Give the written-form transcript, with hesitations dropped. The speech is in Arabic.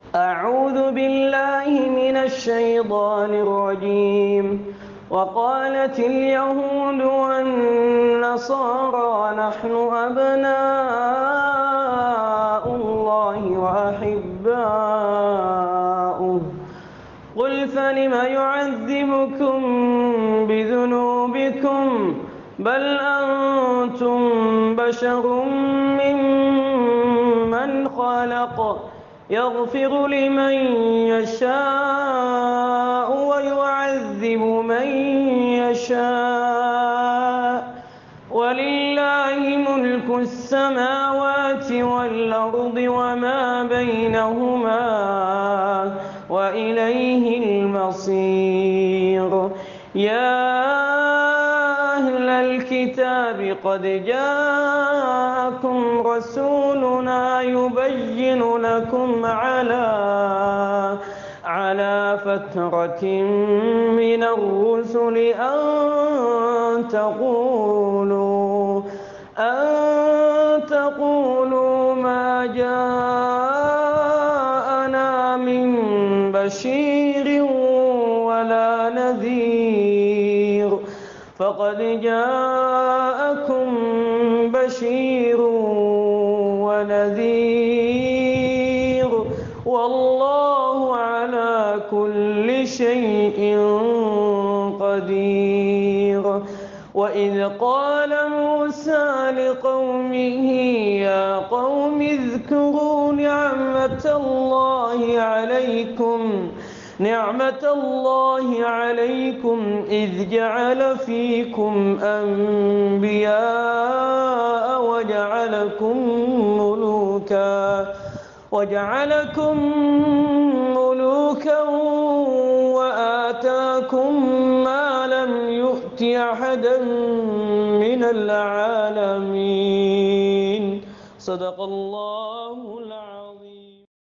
أعوذ بالله من الشيطان الرجيم. وقالت اليهود والنصارى نحن أبناء الله وأحباؤه قل فلم يعذبكم بذنوبكم بل أنتم بشر ممن خلق يغفر لمن يشاء ويعذب من يشاء ولله ملك السماوات والأرض وما بينهما وإليه المصير. يا أهل الكتاب قد جاءكم رسولنا يبين لكم على فترة من الرسل أن تقولوا ما جاءنا من بشير ولا نذير فقد جاءكم بشير ونذير والله على كل شيء قدير. وإذ قال موسى لقومه يا قوم اذكروا نعمة الله عليكم إذ جعل فيكم أنبياء وجعلكم ملوكا وآتاكم ما لم يؤت أحدا من العالمين. صدق الله العظيم.